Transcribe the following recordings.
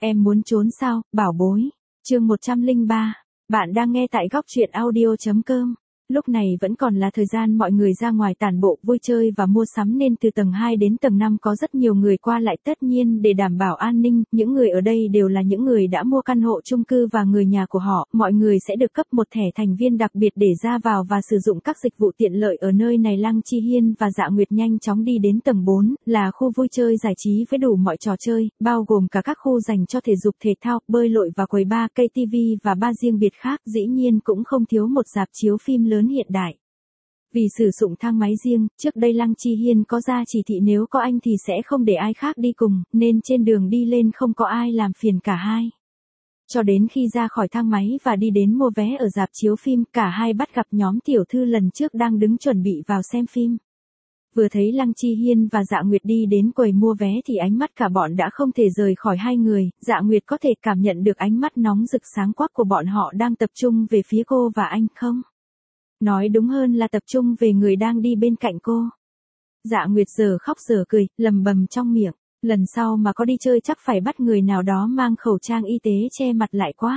Em muốn trốn sao, bảo bối? Chương 103. Bạn đang nghe tại góc truyện audio.com. Lúc này vẫn còn là thời gian mọi người ra ngoài tản bộ, vui chơi và mua sắm nên từ tầng 2 đến tầng 5 có rất nhiều người qua lại, tất nhiên để đảm bảo an ninh, những người ở đây đều là những người đã mua căn hộ chung cư và người nhà của họ, mọi người sẽ được cấp một thẻ thành viên đặc biệt để ra vào và sử dụng các dịch vụ tiện lợi ở nơi này. Lăng Chi Hiên và Dạ Nguyệt nhanh chóng đi đến tầng 4, là khu vui chơi giải trí với đủ mọi trò chơi, bao gồm cả các khu dành cho thể dục thể thao, bơi lội và quầy bar, cây TV và bar riêng biệt khác, dĩ nhiên cũng không thiếu một rạp chiếu phim lớn hiện đại. Vì sử dụng thang máy riêng, trước đây Lăng Chi Hiên có ra chỉ thị nếu có anh thì sẽ không để ai khác đi cùng, nên trên đường đi lên không có ai làm phiền cả hai. Cho đến khi ra khỏi thang máy và đi đến mua vé ở rạp chiếu phim, cả hai bắt gặp nhóm tiểu thư lần trước đang đứng chuẩn bị vào xem phim. Vừa thấy Lăng Chi Hiên và Dạ Nguyệt đi đến quầy mua vé thì ánh mắt cả bọn đã không thể rời khỏi hai người, Dạ Nguyệt có thể cảm nhận được ánh mắt nóng rực sáng quắc của bọn họ đang tập trung về phía cô và anh không? Nói đúng hơn là tập trung về người đang đi bên cạnh cô. Dạ Nguyệt giờ khóc giờ cười, lầm bầm trong miệng, lần sau mà có đi chơi chắc phải bắt người nào đó mang khẩu trang y tế che mặt lại quá.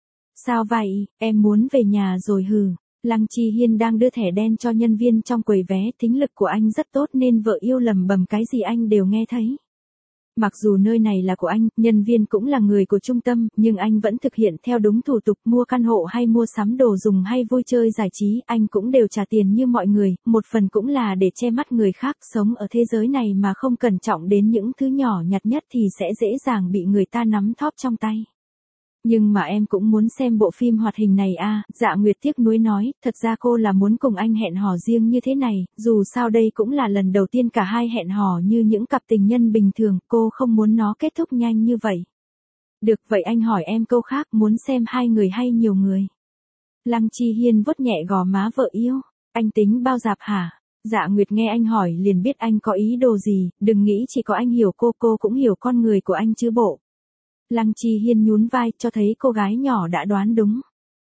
Sao vậy, em muốn về nhà rồi hừ. Lăng Chi Hiên đang đưa thẻ đen cho nhân viên trong quầy vé, thính lực của anh rất tốt nên vợ yêu lầm bầm cái gì anh đều nghe thấy. Mặc dù nơi này là của anh, nhân viên cũng là người của trung tâm, nhưng anh vẫn thực hiện theo đúng thủ tục, mua căn hộ hay mua sắm đồ dùng hay vui chơi giải trí, anh cũng đều trả tiền như mọi người, một phần cũng là để che mắt người khác, sống ở thế giới này mà không cẩn trọng đến những thứ nhỏ nhặt nhất thì sẽ dễ dàng bị người ta nắm thóp trong tay. Nhưng mà em cũng muốn xem bộ phim hoạt hình này à, Dạ Nguyệt tiếc nuối nói, thật ra cô là muốn cùng anh hẹn hò riêng như thế này, dù sao đây cũng là lần đầu tiên cả hai hẹn hò như những cặp tình nhân bình thường, cô không muốn nó kết thúc nhanh như vậy. Được vậy anh hỏi em câu khác, muốn xem hai người hay nhiều người? Lăng Chi Hiên vuốt nhẹ gò má vợ yêu, anh tính bao rạp hả? Dạ Nguyệt nghe anh hỏi liền biết anh có ý đồ gì, đừng nghĩ chỉ có anh hiểu cô cũng hiểu con người của anh chứ bộ. Lăng Chi Hiên nhún vai, cho thấy cô gái nhỏ đã đoán đúng.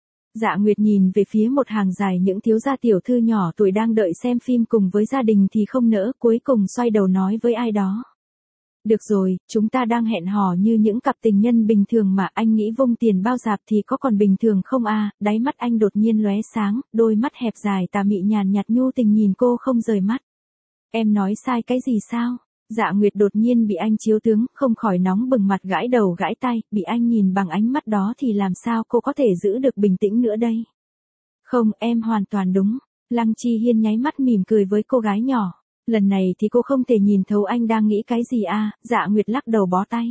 Dạ Nguyệt nhìn về phía một hàng dài những thiếu gia tiểu thư nhỏ tuổi đang đợi xem phim cùng với gia đình thì không nỡ, cuối cùng xoay đầu nói với ai đó. Được rồi, chúng ta đang hẹn hò như những cặp tình nhân bình thường mà, anh nghĩ vung tiền bao rạp thì có còn bình thường không à? Đáy mắt anh đột nhiên lóe sáng, đôi mắt hẹp dài tà mị nhàn nhạt nhu tình nhìn cô không rời mắt. Em nói sai cái gì sao? Dạ Nguyệt đột nhiên bị anh chiếu tướng, không khỏi nóng bừng mặt, gãi đầu gãi tay, bị anh nhìn bằng ánh mắt đó thì làm sao cô có thể giữ được bình tĩnh nữa đây? Không, em hoàn toàn đúng. Lăng Chi Hiên nháy mắt mỉm cười với cô gái nhỏ. Lần này thì cô không thể nhìn thấu anh đang nghĩ cái gì à, Dạ Nguyệt lắc đầu bó tay.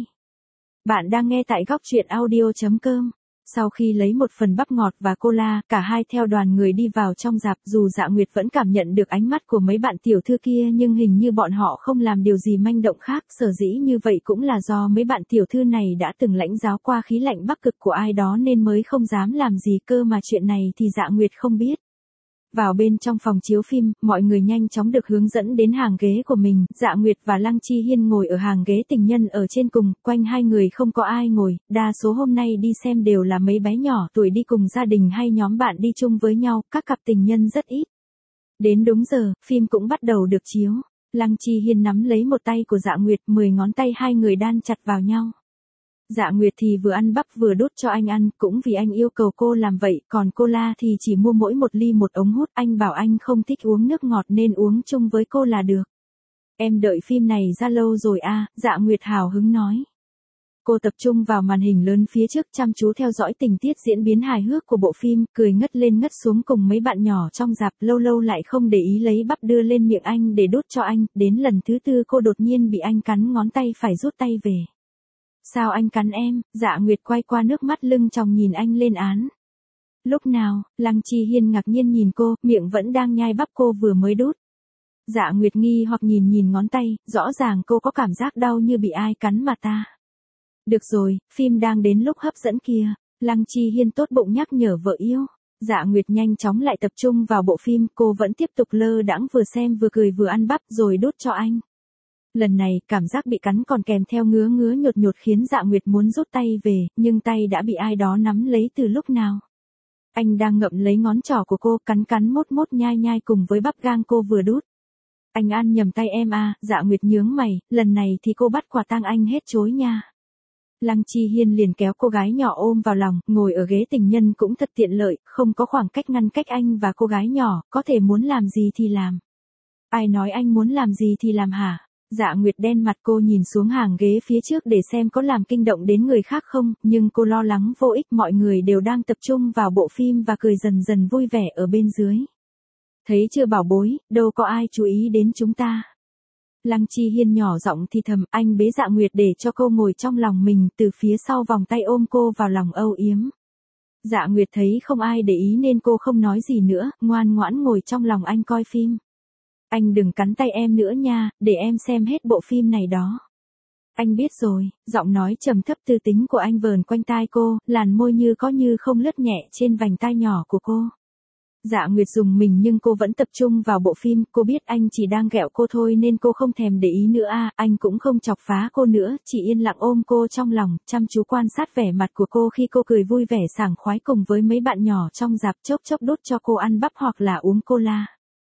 Bạn đang nghe tại góc truyện audio.com. Sau khi lấy một phần bắp ngọt và cola, cả hai theo đoàn người đi vào trong rạp, dù Dạ Nguyệt vẫn cảm nhận được ánh mắt của mấy bạn tiểu thư kia nhưng hình như bọn họ không làm điều gì manh động khác, sở dĩ như vậy cũng là do mấy bạn tiểu thư này đã từng lãnh giáo qua khí lạnh bắc cực của ai đó nên mới không dám làm gì, cơ mà chuyện này thì Dạ Nguyệt không biết. Vào bên trong phòng chiếu phim, mọi người nhanh chóng được hướng dẫn đến hàng ghế của mình, Dạ Nguyệt và Lăng Chi Hiên ngồi ở hàng ghế tình nhân ở trên cùng, quanh hai người không có ai ngồi, đa số hôm nay đi xem đều là mấy bé nhỏ tuổi đi cùng gia đình hay nhóm bạn đi chung với nhau, các cặp tình nhân rất ít. Đến đúng giờ, phim cũng bắt đầu được chiếu, Lăng Chi Hiên nắm lấy một tay của Dạ Nguyệt, 10 ngón tay hai người đan chặt vào nhau. Dạ Nguyệt thì vừa ăn bắp vừa đút cho anh ăn, cũng vì anh yêu cầu cô làm vậy, còn cola thì chỉ mua mỗi một ly một ống hút, anh bảo anh không thích uống nước ngọt nên uống chung với cô là được. Em đợi phim này ra lâu rồi à, Dạ Nguyệt hào hứng nói. Cô tập trung vào màn hình lớn phía trước chăm chú theo dõi tình tiết diễn biến hài hước của bộ phim, cười ngất lên ngất xuống cùng mấy bạn nhỏ trong rạp, lâu lâu lại không để ý lấy bắp đưa lên miệng anh để đút cho anh, đến lần thứ tư cô đột nhiên bị anh cắn ngón tay phải rút tay về. Sao anh cắn em? Dạ Nguyệt quay qua nước mắt lưng tròng nhìn anh lên án. Lúc nào? Lăng Chi Hiên ngạc nhiên nhìn cô, miệng vẫn đang nhai bắp cô vừa mới đút. Dạ Nguyệt nghi hoặc nhìn ngón tay, rõ ràng cô có cảm giác đau như bị ai cắn mà ta. Được rồi, phim đang đến lúc hấp dẫn kìa. Lăng Chi Hiên tốt bụng nhắc nhở vợ yêu. Dạ Nguyệt nhanh chóng lại tập trung vào bộ phim, cô vẫn tiếp tục lơ đãng vừa xem vừa cười vừa ăn bắp rồi đút cho anh. Lần này, cảm giác bị cắn còn kèm theo ngứa nhột nhột khiến Dạ Nguyệt muốn rút tay về, nhưng tay đã bị ai đó nắm lấy từ lúc nào. Anh đang ngậm lấy ngón trỏ của cô, cắn mốt nhai cùng với bắp gang cô vừa đút. Anh ăn nhầm tay em à, Dạ Nguyệt nhướng mày, lần này thì cô bắt quả tang anh hết chối nha. Lăng Chi Hiên liền kéo cô gái nhỏ ôm vào lòng, ngồi ở ghế tình nhân cũng thật tiện lợi, không có khoảng cách ngăn cách anh và cô gái nhỏ, có thể muốn làm gì thì làm. Ai nói anh muốn làm gì thì làm hả? Dạ Nguyệt đen mặt, cô nhìn xuống hàng ghế phía trước để xem có làm kinh động đến người khác không, nhưng cô lo lắng vô ích, mọi người đều đang tập trung vào bộ phim và cười dần dần vui vẻ ở bên dưới. Thấy chưa bảo bối, đâu có ai chú ý đến chúng ta. Lăng Chi Hiên nhỏ giọng thì thầm, anh bế Dạ Nguyệt để cho cô ngồi trong lòng mình, từ phía sau vòng tay ôm cô vào lòng âu yếm. Dạ Nguyệt thấy không ai để ý nên cô không nói gì nữa, ngoan ngoãn ngồi trong lòng anh coi phim. Anh đừng cắn tay em nữa nha, để em xem hết bộ phim này đó. Anh biết rồi, giọng nói trầm thấp tư tính của anh vờn quanh tai cô, làn môi như có như không lướt nhẹ trên vành tai nhỏ của cô. Dạ Nguyệt dùng mình nhưng cô vẫn tập trung vào bộ phim, cô biết anh chỉ đang ghẹo cô thôi nên cô không thèm để ý nữa anh cũng không chọc phá cô nữa, chỉ yên lặng ôm cô trong lòng, chăm chú quan sát vẻ mặt của cô khi cô cười vui vẻ sảng khoái cùng với mấy bạn nhỏ trong rạp, chốc chốc đút cho cô ăn bắp hoặc là uống cola.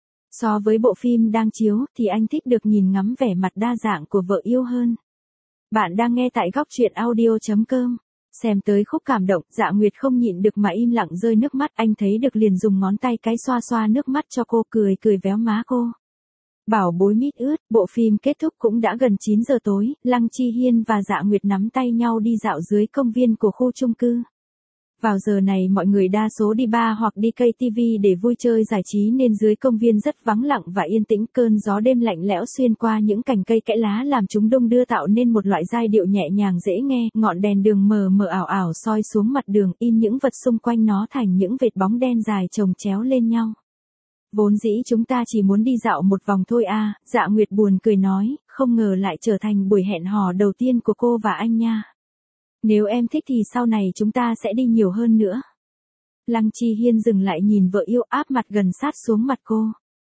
So với bộ phim đang chiếu thì anh thích được nhìn ngắm vẻ mặt đa dạng của vợ yêu hơn. Bạn đang nghe tại góc truyện audio.com. Xem tới khúc cảm động, Dạ Nguyệt không nhịn được mà im lặng rơi nước mắt, anh thấy được liền dùng ngón tay cái xoa xoa nước mắt cho cô, cười cười véo má cô. Bảo bối mít ướt, bộ phim kết thúc cũng đã gần 9 giờ tối, Lăng Chi Hiên và Dạ Nguyệt nắm tay nhau đi dạo dưới công viên của khu chung cư. Vào giờ này mọi người đa số đi bar hoặc đi cây TV để vui chơi giải trí nên dưới công viên rất vắng lặng và yên tĩnh, cơn gió đêm lạnh lẽo xuyên qua những cành cây kẽ lá làm chúng đung đưa tạo nên một loại giai điệu nhẹ nhàng dễ nghe, ngọn đèn đường mờ mờ ảo ảo soi xuống mặt đường in những vật xung quanh nó thành những vệt bóng đen dài chồng chéo lên nhau. Vốn dĩ chúng ta chỉ muốn đi dạo một vòng thôi à, Dạ Nguyệt buồn cười nói, không ngờ lại trở thành buổi hẹn hò đầu tiên của cô và anh nha. Nếu em thích thì sau này chúng ta sẽ đi nhiều hơn nữa. Lăng Chi Hiên dừng lại nhìn vợ yêu, áp mặt gần sát xuống mặt cô.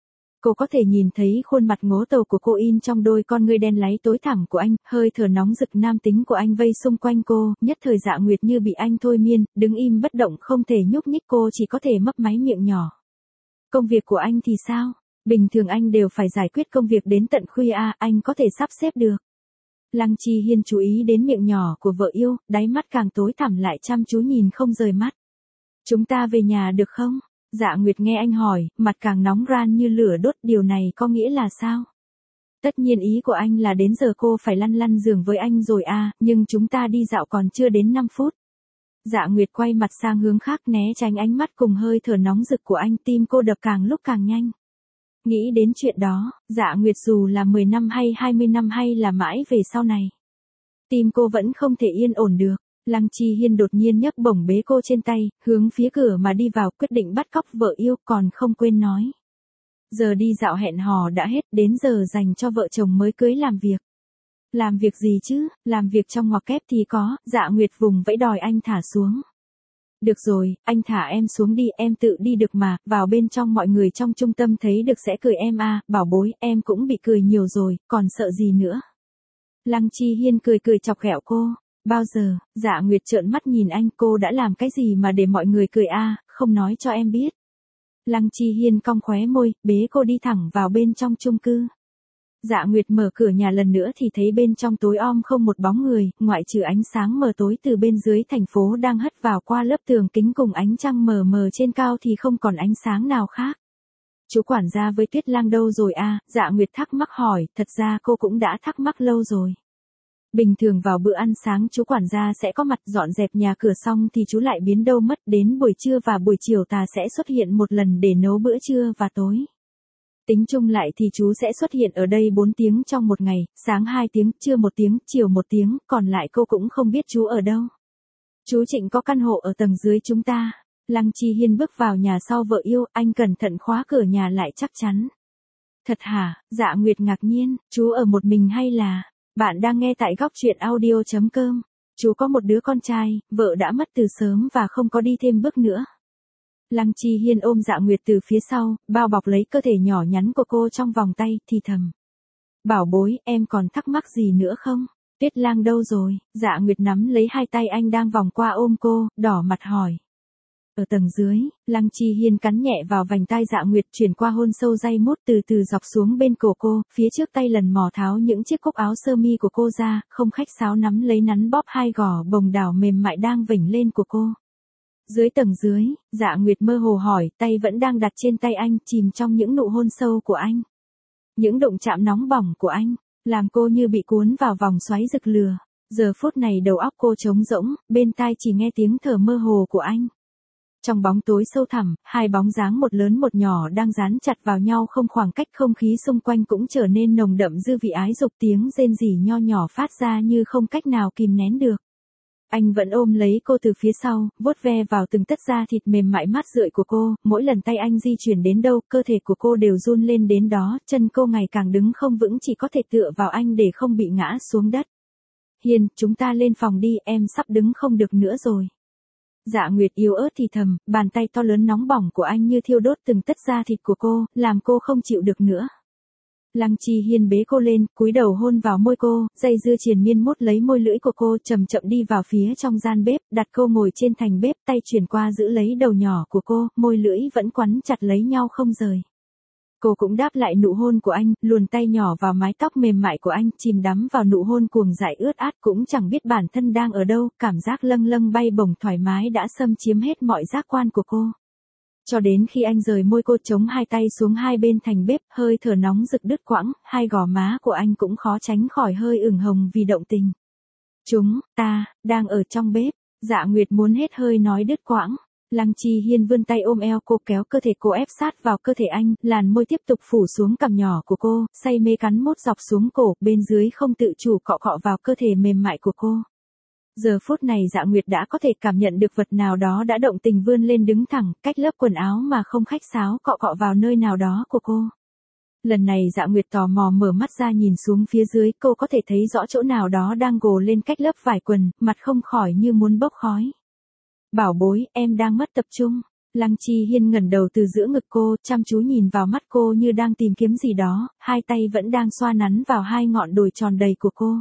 Cô có thể nhìn thấy khuôn mặt ngố tàu của cô in trong đôi con ngươi đen láy tối thẳm của anh, hơi thở nóng rực nam tính của anh vây xung quanh cô, nhất thời Dạ Nguyệt như bị anh thôi miên, đứng im bất động không thể nhúc nhích, cô chỉ có thể mấp máy miệng nhỏ. Công việc của anh thì sao? Bình thường anh đều phải giải quyết công việc đến tận khuya à, anh có thể sắp xếp được. Lăng Chi Hiên chú ý đến miệng nhỏ của vợ yêu, đáy mắt càng tối thẳm lại chăm chú nhìn không rời mắt. Chúng ta về nhà được không? Dạ Nguyệt nghe anh hỏi, mặt càng nóng ran như lửa đốt, điều này có nghĩa là sao? Tất nhiên ý của anh là đến giờ cô phải lăn lăn giường với anh rồi à, nhưng chúng ta đi dạo còn chưa đến 5 phút. Dạ Nguyệt quay mặt sang hướng khác né tránh ánh mắt cùng hơi thở nóng rực của anh, tim cô đập càng lúc càng nhanh. Nghĩ đến chuyện đó, Dạ Nguyệt dù là 10 năm hay 20 năm hay là mãi về sau này. Tim cô vẫn không thể yên ổn được. Lăng Chi Hiên đột nhiên nhấc bổng bế cô trên tay, hướng phía cửa mà đi vào, quyết định bắt cóc vợ yêu, còn không quên nói. Giờ đi dạo hẹn hò đã hết, đến giờ dành cho vợ chồng mới cưới làm việc. Làm việc gì chứ, làm việc trong ngoặc kép thì có, Dạ Nguyệt vùng vẫy đòi anh thả xuống. Được rồi, anh thả em xuống đi, em tự đi được mà, vào bên trong mọi người trong trung tâm thấy được sẽ cười em à, bảo bối, em cũng bị cười nhiều rồi, còn sợ gì nữa. Lăng Chi Hiên cười cười chọc ghẹo cô, bao giờ, Dạ Nguyệt trợn mắt nhìn anh, cô đã làm cái gì mà để mọi người cười à, không nói cho em biết. Lăng Chi Hiên cong khóe môi, bế cô đi thẳng vào bên trong chung cư. Dạ Nguyệt mở cửa nhà lần nữa thì thấy bên trong tối om không một bóng người, ngoại trừ ánh sáng mờ tối từ bên dưới thành phố đang hất vào qua lớp tường kính cùng ánh trăng mờ mờ trên cao thì không còn ánh sáng nào khác. Chú quản gia với Tuyết Lang đâu rồi à, Dạ Nguyệt thắc mắc hỏi, thật ra cô cũng đã thắc mắc lâu rồi. Bình thường vào bữa ăn sáng chú quản gia sẽ có mặt, dọn dẹp nhà cửa xong thì chú lại biến đâu mất, đến buổi trưa và buổi chiều ta sẽ xuất hiện một lần để nấu bữa trưa và tối. Tính chung lại thì chú sẽ xuất hiện ở đây 4 tiếng trong một ngày, sáng 2 tiếng, trưa 1 tiếng, chiều 1 tiếng, còn lại cô cũng không biết chú ở đâu. Chú Trịnh có căn hộ ở tầng dưới chúng ta. Lăng Chi Hiên bước vào nhà sau vợ yêu, anh cẩn thận khóa cửa nhà lại chắc chắn. Thật hả? Dạ Nguyệt ngạc nhiên, chú ở một mình hay là... Bạn đang nghe tại góc truyện audio.com. Chú có một đứa con trai, vợ đã mất từ sớm và không có đi thêm bước nữa. Lăng Chi Hiên ôm Dạ Nguyệt từ phía sau, bao bọc lấy cơ thể nhỏ nhắn của cô trong vòng tay, thì thầm. Bảo bối, em còn thắc mắc gì nữa không? Tuyết Lang đâu rồi? Dạ Nguyệt nắm lấy hai tay anh đang vòng qua ôm cô, đỏ mặt hỏi. Ở tầng dưới, Lăng Chi Hiên cắn nhẹ vào vành tai Dạ Nguyệt, chuyển qua hôn sâu day mút từ từ dọc xuống bên cổ cô, phía trước tay lần mò tháo những chiếc cúc áo sơ mi của cô ra, không khách sáo nắm lấy nắn bóp hai gò bồng đảo mềm mại đang vểnh lên của cô. Dưới tầng dưới, Dạ Nguyệt mơ hồ hỏi, tay vẫn đang đặt trên tay anh, chìm trong những nụ hôn sâu của anh. Những đụng chạm nóng bỏng của anh, làm cô như bị cuốn vào vòng xoáy rực lửa. Giờ phút này đầu óc cô trống rỗng, bên tai chỉ nghe tiếng thở mơ hồ của anh. Trong bóng tối sâu thẳm, hai bóng dáng một lớn một nhỏ đang dán chặt vào nhau không khoảng cách, không khí xung quanh cũng trở nên nồng đậm dư vị ái dục, tiếng rên rỉ nho nhỏ phát ra như không cách nào kìm nén được. Anh vẫn ôm lấy cô từ phía sau, vuốt ve vào từng tấc da thịt mềm mại mát rượi của cô, mỗi lần tay anh di chuyển đến đâu, cơ thể của cô đều run lên đến đó, chân cô ngày càng đứng không vững, chỉ có thể tựa vào anh để không bị ngã xuống đất. Hiên, chúng ta lên phòng đi, em sắp đứng không được nữa rồi. Dạ Nguyệt yếu ớt thì thầm, bàn tay to lớn nóng bỏng của anh như thiêu đốt từng tấc da thịt của cô, làm cô không chịu được nữa. Lăng Chi Hiên bế cô lên, cúi đầu hôn vào môi cô, dây dưa triền miên mút lấy môi lưỡi của cô, chậm chậm đi vào phía trong gian bếp, đặt cô ngồi trên thành bếp, tay chuyển qua giữ lấy đầu nhỏ của cô, môi lưỡi vẫn quắn chặt lấy nhau không rời. Cô cũng đáp lại nụ hôn của anh, luồn tay nhỏ vào mái tóc mềm mại của anh, chìm đắm vào nụ hôn cuồng dại ướt át, cũng chẳng biết bản thân đang ở đâu, cảm giác lâng lâng bay bổng thoải mái đã xâm chiếm hết mọi giác quan của cô. Cho đến khi anh rời môi cô, chống hai tay xuống hai bên thành bếp, hơi thở nóng rực đứt quãng, hai gò má của anh cũng khó tránh khỏi hơi ửng hồng vì động tình. Chúng ta đang ở trong bếp, Dạ Nguyệt muốn hết hơi nói đứt quãng. Lăng Chi Hiên vươn tay ôm eo cô, kéo cơ thể cô ép sát vào cơ thể anh, làn môi tiếp tục phủ xuống cằm nhỏ của cô, say mê cắn mốt dọc xuống cổ, bên dưới không tự chủ cọ cọ vào cơ thể mềm mại của cô. Giờ phút này Dạ Nguyệt đã có thể cảm nhận được vật nào đó đã động tình vươn lên đứng thẳng, cách lớp quần áo mà không khách sáo cọ cọ vào nơi nào đó của cô. Lần này Dạ Nguyệt tò mò mở mắt ra nhìn xuống phía dưới, cô có thể thấy rõ chỗ nào đó đang gồ lên cách lớp vải quần, mặt không khỏi như muốn bốc khói. Bảo bối, em đang mất tập trung. Lăng Chi Hiên ngẩng đầu từ giữa ngực cô, chăm chú nhìn vào mắt cô như đang tìm kiếm gì đó, hai tay vẫn đang xoa nắn vào hai ngọn đùi tròn đầy của cô.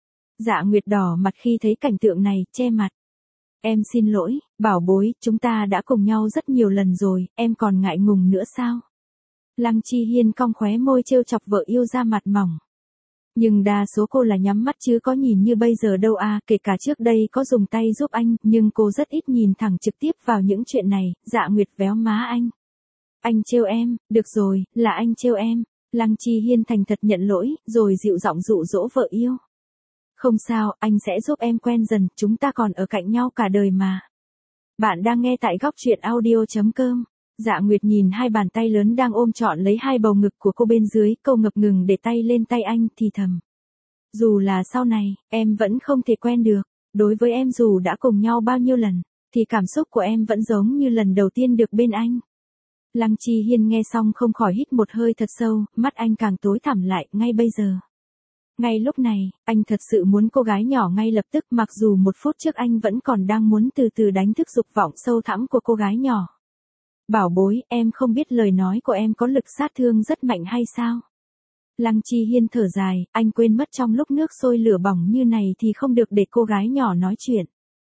Dạ Nguyệt đỏ mặt khi thấy cảnh tượng này, che mặt. Em xin lỗi, bảo bối, chúng ta đã cùng nhau rất nhiều lần rồi, em còn ngại ngùng nữa sao? Lăng Chi Hiên cong khóe môi trêu chọc vợ yêu ra mặt mỏng. Nhưng đa số cô là nhắm mắt chứ có nhìn như bây giờ đâu à, kể cả trước đây có dùng tay giúp anh, nhưng cô rất ít nhìn thẳng trực tiếp vào những chuyện này. Dạ Nguyệt véo má anh. Anh trêu em, được rồi, là anh trêu em. Lăng Chi Hiên thành thật nhận lỗi, rồi dịu giọng dụ dỗ vợ yêu. Không sao, anh sẽ giúp em quen dần, chúng ta còn ở cạnh nhau cả đời mà. Bạn đang nghe tại góc truyện audio.com. Dạ Nguyệt nhìn hai bàn tay lớn đang ôm trọn lấy hai bầu ngực của cô bên dưới, cô ngập ngừng để tay lên tay anh, thì thầm. Dù là sau này, em vẫn không thể quen được, đối với em dù đã cùng nhau bao nhiêu lần, thì cảm xúc của em vẫn giống như lần đầu tiên được bên anh. Lăng Chi Hiên nghe xong không khỏi hít một hơi thật sâu, mắt anh càng tối thẳm lại, ngay bây giờ. Ngay lúc này, anh thật sự muốn cô gái nhỏ ngay lập tức, mặc dù một phút trước anh vẫn còn đang muốn từ từ đánh thức dục vọng sâu thẳm của cô gái nhỏ. Bảo bối, em không biết lời nói của em có lực sát thương rất mạnh hay sao? Lăng Chi Hiên thở dài, anh quên mất trong lúc nước sôi lửa bỏng như này thì không được để cô gái nhỏ nói chuyện.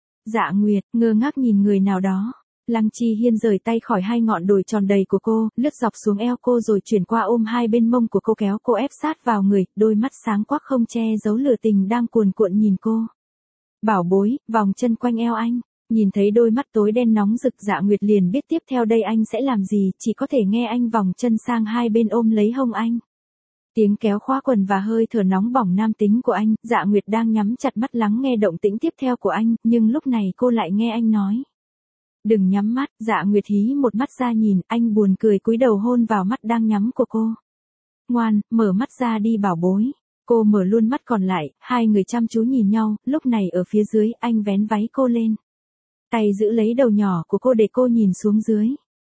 Dạ Nguyệt, ngơ ngác nhìn người nào đó. Lăng Chi Hiên rời tay khỏi hai ngọn đùi tròn đầy của cô, lướt dọc xuống eo cô rồi chuyển qua ôm hai bên mông của cô, kéo cô ép sát vào người, đôi mắt sáng quắc không che giấu lửa tình đang cuồn cuộn nhìn cô. Bảo bối, vòng chân quanh eo anh. Nhìn thấy đôi mắt tối đen nóng rực, Dạ Nguyệt liền biết tiếp theo đây anh sẽ làm gì, chỉ có thể nghe anh vòng chân sang hai bên ôm lấy hông anh. Tiếng kéo khóa quần và hơi thở nóng bỏng nam tính của anh, Dạ Nguyệt đang nhắm chặt mắt lắng nghe động tĩnh tiếp theo của anh, nhưng lúc này cô lại nghe anh nói. Đừng nhắm mắt, Dạ Nguyệt hí một mắt ra nhìn, anh buồn cười cúi đầu hôn vào mắt đang nhắm của cô. Ngoan, mở mắt ra đi bảo bối. Cô mở luôn mắt còn lại, hai người chăm chú nhìn nhau, lúc này ở phía dưới, anh vén váy cô lên. Tay giữ lấy đầu nhỏ của cô để cô nhìn xuống dưới.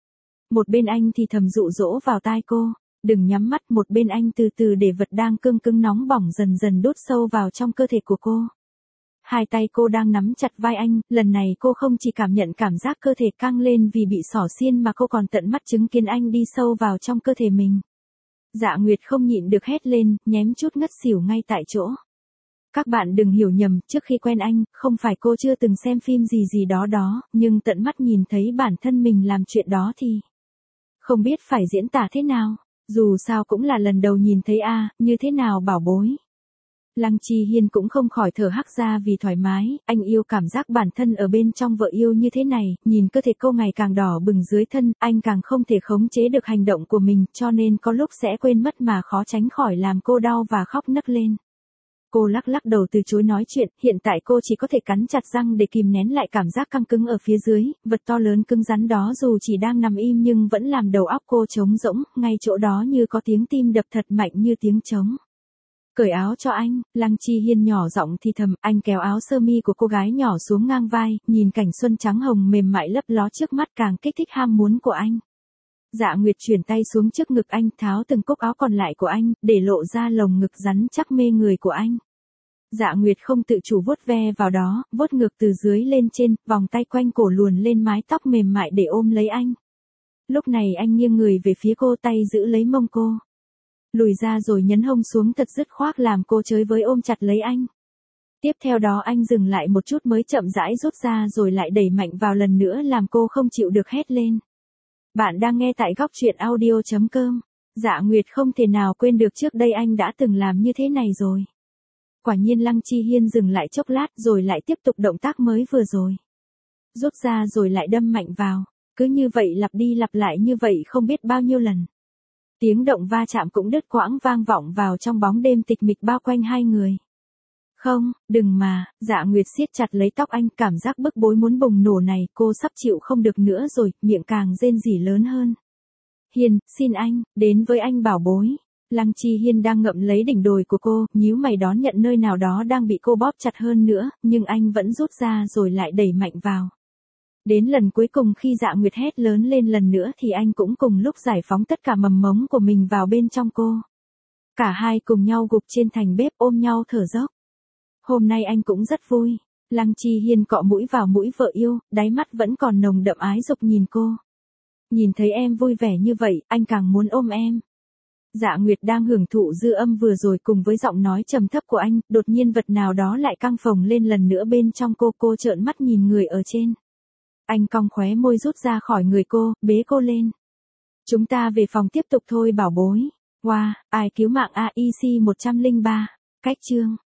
Một bên anh thì thầm dụ dỗ vào tai cô, đừng nhắm mắt, một bên anh từ từ để vật đang cương cứng nóng bỏng dần dần đút sâu vào trong cơ thể của cô. Hai tay cô đang nắm chặt vai anh, lần này cô không chỉ cảm nhận cảm giác cơ thể căng lên vì bị xỏ xiên mà cô còn tận mắt chứng kiến anh đi sâu vào trong cơ thể mình. Dạ Nguyệt không nhịn được hét lên, nhém chút ngất xỉu ngay tại chỗ. Các bạn đừng hiểu nhầm, trước khi quen anh, không phải cô chưa từng xem phim gì gì đó đó, nhưng tận mắt nhìn thấy bản thân mình làm chuyện đó thì không biết phải diễn tả thế nào. Dù sao cũng là lần đầu nhìn thấy a, như thế nào bảo bối. Lăng Chi Hiên cũng không khỏi thở hắt ra vì thoải mái, anh yêu cảm giác bản thân ở bên trong vợ yêu như thế này, nhìn cơ thể cô ngày càng đỏ bừng dưới thân, anh càng không thể khống chế được hành động của mình, cho nên có lúc sẽ quên mất mà khó tránh khỏi làm cô đau và khóc nấc lên. Cô lắc lắc đầu từ chối nói chuyện, hiện tại cô chỉ có thể cắn chặt răng để kìm nén lại cảm giác căng cứng ở phía dưới, vật to lớn cứng rắn đó dù chỉ đang nằm im nhưng vẫn làm đầu óc cô trống rỗng, ngay chỗ đó như có tiếng tim đập thật mạnh như tiếng trống. Cởi áo cho anh, Lăng Chi Hiên nhỏ giọng thì thầm, anh kéo áo sơ mi của cô gái nhỏ xuống ngang vai, nhìn cảnh xuân trắng hồng mềm mại lấp ló trước mắt càng kích thích ham muốn của anh. Dạ Nguyệt chuyển tay xuống trước ngực anh, tháo từng cúc áo còn lại của anh, để lộ ra lồng ngực rắn chắc mê người của anh. Dạ Nguyệt không tự chủ vuốt ve vào đó, vuốt ngược từ dưới lên trên, vòng tay quanh cổ luồn lên mái tóc mềm mại để ôm lấy anh. Lúc này anh nghiêng người về phía cô, tay giữ lấy mông cô. Lùi ra rồi nhấn hông xuống thật dứt khoát làm cô chới với ôm chặt lấy anh. Tiếp theo đó anh dừng lại một chút mới chậm rãi rút ra rồi lại đẩy mạnh vào lần nữa làm cô không chịu được hét lên. Bạn đang nghe tại góc truyện audio.com. Dạ Nguyệt không thể nào quên được trước đây anh đã từng làm như thế này rồi. Quả nhiên Lăng Chi Hiên dừng lại chốc lát rồi lại tiếp tục động tác mới vừa rồi. Rút ra rồi lại đâm mạnh vào. Cứ như vậy lặp đi lặp lại như vậy không biết bao nhiêu lần. Tiếng động va chạm cũng đứt quãng vang vọng vào trong bóng đêm tịch mịch bao quanh hai người. Không, đừng mà, Dạ Nguyệt siết chặt lấy tóc anh, cảm giác bức bối muốn bùng nổ này, cô sắp chịu không được nữa rồi, miệng càng rên rỉ lớn hơn. Hiên, xin anh, đến với anh bảo bối. Lăng Chi Hiên đang ngậm lấy đỉnh đồi của cô, nhíu mày đón nhận nơi nào đó đang bị cô bóp chặt hơn nữa, nhưng anh vẫn rút ra rồi lại đẩy mạnh vào. Đến lần cuối cùng khi Dạ Nguyệt hét lớn lên lần nữa thì anh cũng cùng lúc giải phóng tất cả mầm mống của mình vào bên trong cô. Cả hai cùng nhau gục trên thành bếp ôm nhau thở dốc. Hôm nay anh cũng rất vui. Lăng Chi Hiên cọ mũi vào mũi vợ yêu, đáy mắt vẫn còn nồng đậm ái dục nhìn cô. Nhìn thấy em vui vẻ như vậy, anh càng muốn ôm em. Dạ Nguyệt đang hưởng thụ dư âm vừa rồi cùng với giọng nói trầm thấp của anh, đột nhiên vật nào đó lại căng phồng lên lần nữa bên trong cô trợn mắt nhìn người ở trên. Anh cong khóe môi rút ra khỏi người cô, bế cô lên. Chúng ta về phòng tiếp tục thôi bảo bối. Wow, ai cứu mạng AIC 103. Cách chương